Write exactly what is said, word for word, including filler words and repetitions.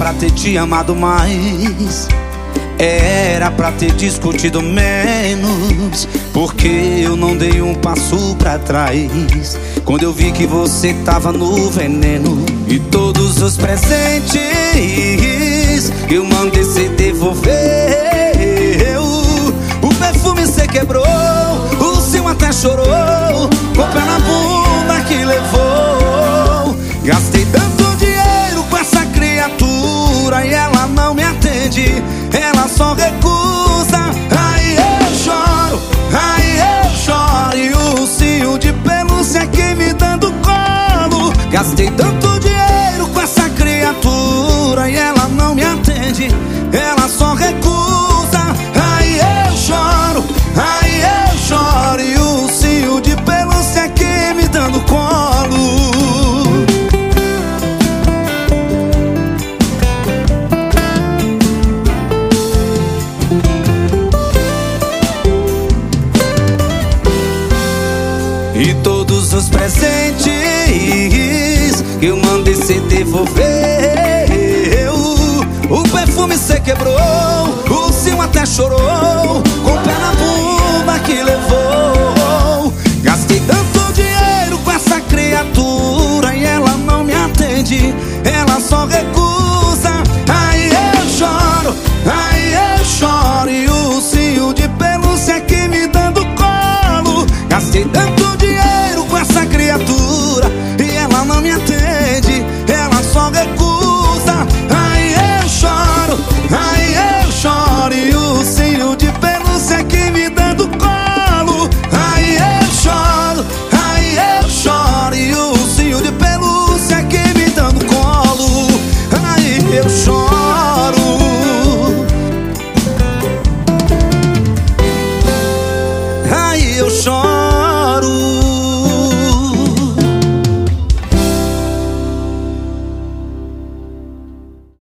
pra ter te amado mais, era pra ter discutido menos, porque eu não dei um passo pra trás quando eu vi que você tava no veneno. E todos os presentes que eu mandei cê devolveu, o perfume cê quebrou, o seu até chorou, com o pé na bunda que levou. Gastei tanto dinheiro com essa criatura e ela não me atende, ela só recusa. Aí eu choro, aí eu choro, e o ursinho de pelúcia aqui me dando colo. Gastei tanto dinheiro com essa criatura e ela não me atende, ela só recusa. Aí eu choro, aí eu choro, e o ursinho de pelúcia aqui me dando colo. E todos os presentes que eu mandei cê devolveu, o perfume cê quebrou, o seu até chorou, com o pé na bunda que levou. Gastei tanto dinheiro com essa criatura e ela não me atende, ela só recusa. Aí eu choro, aí eu choro, e o ursinho de pelúcia aqui me dando colo. Gastei tanto dinheiro com essa criatura e ela não me atende, ela só recusa. Aí eu choro, aí eu choro, e o ursinho de pelúcia aqui me dando colo. Aí eu choro, aí eu choro, e o ursinho de pelúcia aqui me dando colo. Aí eu choro.